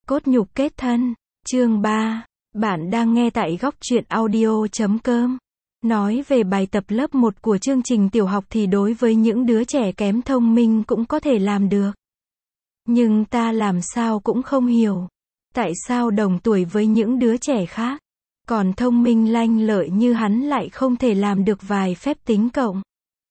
Cốt nhục kết thân, chương 3. Bạn đang nghe tại góc truyện audio.com. Nói về bài tập lớp 1 của chương trình tiểu học thì đối với những đứa trẻ kém thông minh cũng có thể làm được. Nhưng ta làm sao cũng không hiểu. Tại sao đồng tuổi với những đứa trẻ khác, còn thông minh lanh lợi như hắn lại không thể làm được vài phép tính cộng.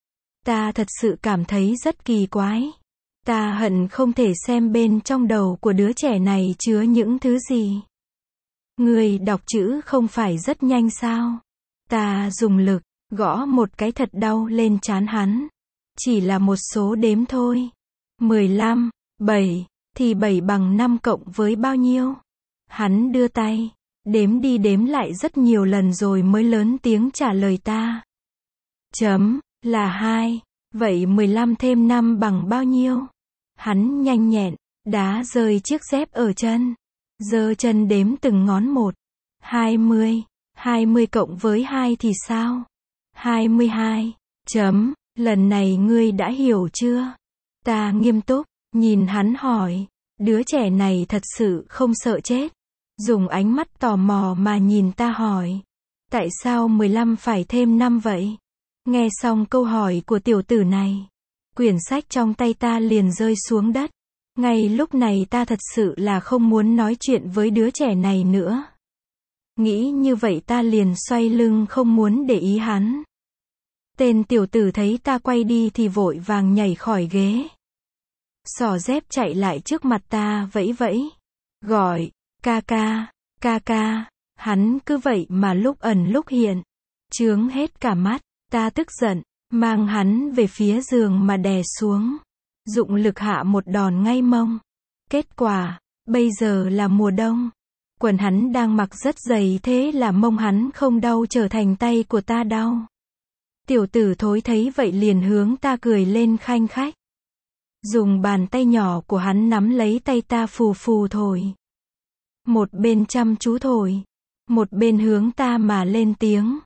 Ta thật sự cảm thấy rất kỳ quái. Ta hận không thể xem bên trong đầu của đứa trẻ này chứa những thứ gì. Người đọc chữ không phải rất nhanh sao? Ta dùng lực, gõ một cái thật đau lên trán hắn. Chỉ là một số đếm thôi. 15, 7, thì 7 bằng 5 cộng với bao nhiêu? Hắn đưa tay, đếm đi đếm lại rất nhiều lần rồi mới lớn tiếng trả lời ta. Chấm, là 2. Vậy 15 thêm 5 bằng bao nhiêu? Hắn nhanh nhẹn, đá rơi chiếc dép ở chân. Giơ chân đếm từng ngón một. 20. 20 cộng với 2 thì sao? 22. Chấm, lần này ngươi đã hiểu chưa? Ta nghiêm túc, nhìn hắn hỏi. Đứa trẻ này thật sự không sợ chết. Dùng ánh mắt tò mò mà nhìn ta hỏi. Tại sao 15 phải thêm 5 vậy? Nghe xong câu hỏi của tiểu tử này, quyển sách trong tay ta liền rơi xuống đất. Ngay lúc này ta thật sự là không muốn nói chuyện với đứa trẻ này nữa. Nghĩ như vậy ta liền xoay lưng không muốn để ý hắn. Tên tiểu tử thấy ta quay đi thì vội vàng nhảy khỏi ghế. Xỏ dép chạy lại trước mặt ta vẫy vẫy. Gọi, ca ca, hắn cứ vậy mà lúc ẩn lúc hiện. Chướng hết cả mắt, ta tức giận, mang hắn về phía giường mà đè xuống. Dụng lực hạ một đòn ngay mông. Kết quả, bây giờ là mùa đông. Quần hắn đang mặc rất dày thế là mông hắn không đau trở thành tay của ta đau. Tiểu tử thối thấy vậy liền hướng ta cười lên khanh khách. Dùng bàn tay nhỏ của hắn nắm lấy tay ta phù phù thổi. Một bên chăm chú thổi, một bên hướng ta mà lên tiếng.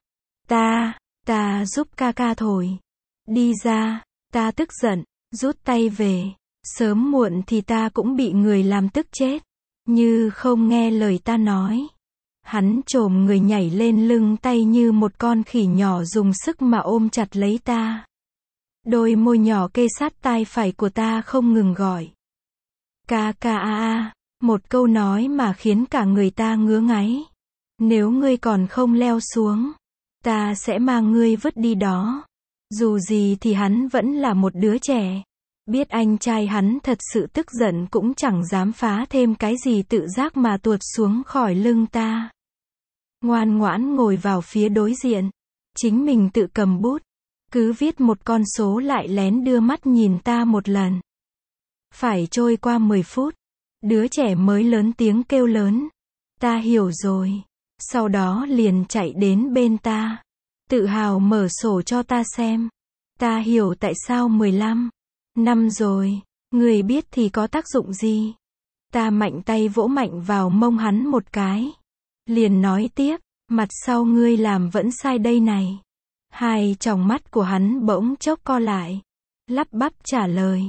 Ta giúp ca ca thổi. Đi ra, ta tức giận, rút tay về. Sớm muộn thì ta cũng bị người làm tức chết. Như không nghe lời ta nói. Hắn chồm người nhảy lên lưng tay như một con khỉ nhỏ dùng sức mà ôm chặt lấy ta. Đôi môi nhỏ kê sát tai phải của ta không ngừng gọi. Ca ca a. Một câu nói mà khiến cả người ta ngứa ngáy. Nếu ngươi còn không leo xuống, ta sẽ mang ngươi vứt đi đó. Dù gì thì hắn vẫn là một đứa trẻ. Biết anh trai hắn thật sự tức giận cũng chẳng dám phá thêm cái gì tự giác mà tuột xuống khỏi lưng ta. Ngoan ngoãn ngồi vào phía đối diện. Chính mình tự cầm bút. Cứ viết một con số lại lén đưa mắt nhìn ta một lần. Phải trôi qua 10 phút. Đứa trẻ mới lớn tiếng kêu lớn. Ta hiểu rồi. Sau đó liền chạy đến bên ta. Tự hào mở sổ cho ta xem. Ta hiểu tại sao 15 năm rồi. Người biết thì có tác dụng gì. Ta mạnh tay vỗ mạnh vào mông hắn một cái. Liền nói tiếp. Mặt sau ngươi làm vẫn sai đây này. Hai tròng mắt của hắn bỗng chốc co lại. Lắp bắp trả lời.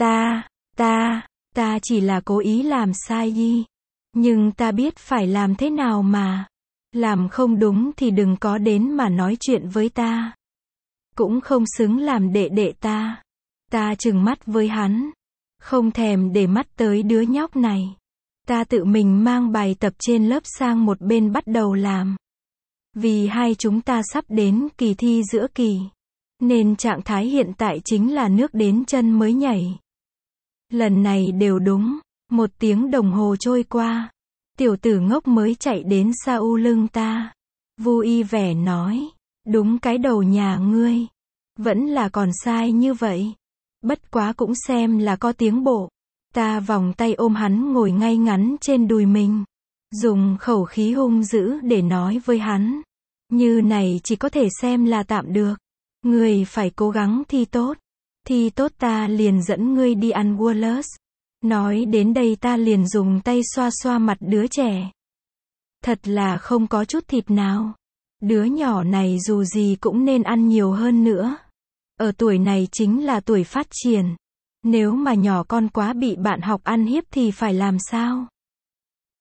Ta chỉ là cố ý làm sai đi. Nhưng ta biết phải làm thế nào mà. Làm không đúng thì đừng có đến mà nói chuyện với ta. Cũng không xứng làm đệ đệ ta. Ta trừng mắt với hắn. Không thèm để mắt tới đứa nhóc này. Ta tự mình mang bài tập trên lớp sang một bên bắt đầu làm. Vì hai chúng ta sắp đến kỳ thi giữa kỳ. Nên trạng thái hiện tại chính là nước đến chân mới nhảy. Lần này đều đúng. 1 tiếng đồng hồ trôi qua. Tiểu tử ngốc mới chạy đến sau lưng ta. Vui vẻ nói. Đúng cái đầu nhà ngươi. Vẫn là còn sai như vậy. Bất quá cũng xem là có tiến bộ. Ta vòng tay ôm hắn ngồi ngay ngắn trên đùi mình. Dùng khẩu khí hung dữ để nói với hắn. Như này chỉ có thể xem là tạm được. Ngươi phải cố gắng thi tốt. Thi tốt ta liền dẫn ngươi đi ăn Wallace. Nói đến đây ta liền dùng tay xoa xoa mặt đứa trẻ. Thật là không có chút thịt nào. Đứa nhỏ này dù gì cũng nên ăn nhiều hơn nữa. Ở tuổi này chính là tuổi phát triển. Nếu mà nhỏ con quá bị bạn học ăn hiếp thì phải làm sao?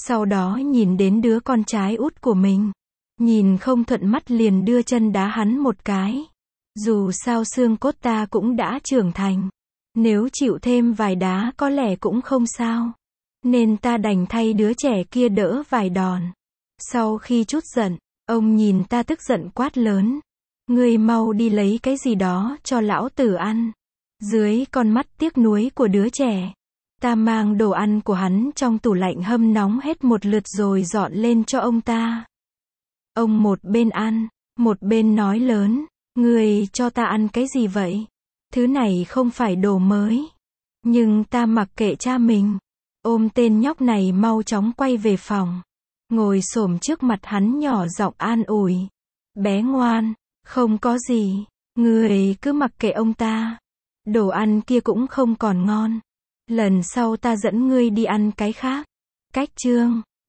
Sau đó nhìn đến đứa con trai út của mình. Nhìn không thuận mắt liền đưa chân đá hắn một cái. Dù sao xương cốt ta cũng đã trưởng thành. Nếu chịu thêm vài đá có lẽ cũng không sao. Nên ta đành thay đứa trẻ kia đỡ vài đòn. Sau khi trút giận, ông nhìn ta tức giận quát lớn. Ngươi mau đi lấy cái gì đó cho lão tử ăn. Dưới con mắt tiếc nuối của đứa trẻ, ta mang đồ ăn của hắn trong tủ lạnh hâm nóng hết một lượt rồi dọn lên cho ông ta. Ông một bên ăn, một bên nói lớn. Ngươi cho ta ăn cái gì vậy? Thứ này không phải đồ mới. Nhưng ta mặc kệ cha mình. Ôm tên nhóc này mau chóng quay về phòng. Ngồi xổm trước mặt hắn nhỏ giọng an ủi. Bé ngoan, không có gì. Ngươi cứ mặc kệ ông ta. Đồ ăn kia cũng không còn ngon. Lần sau ta dẫn ngươi đi ăn cái khác. Cách chương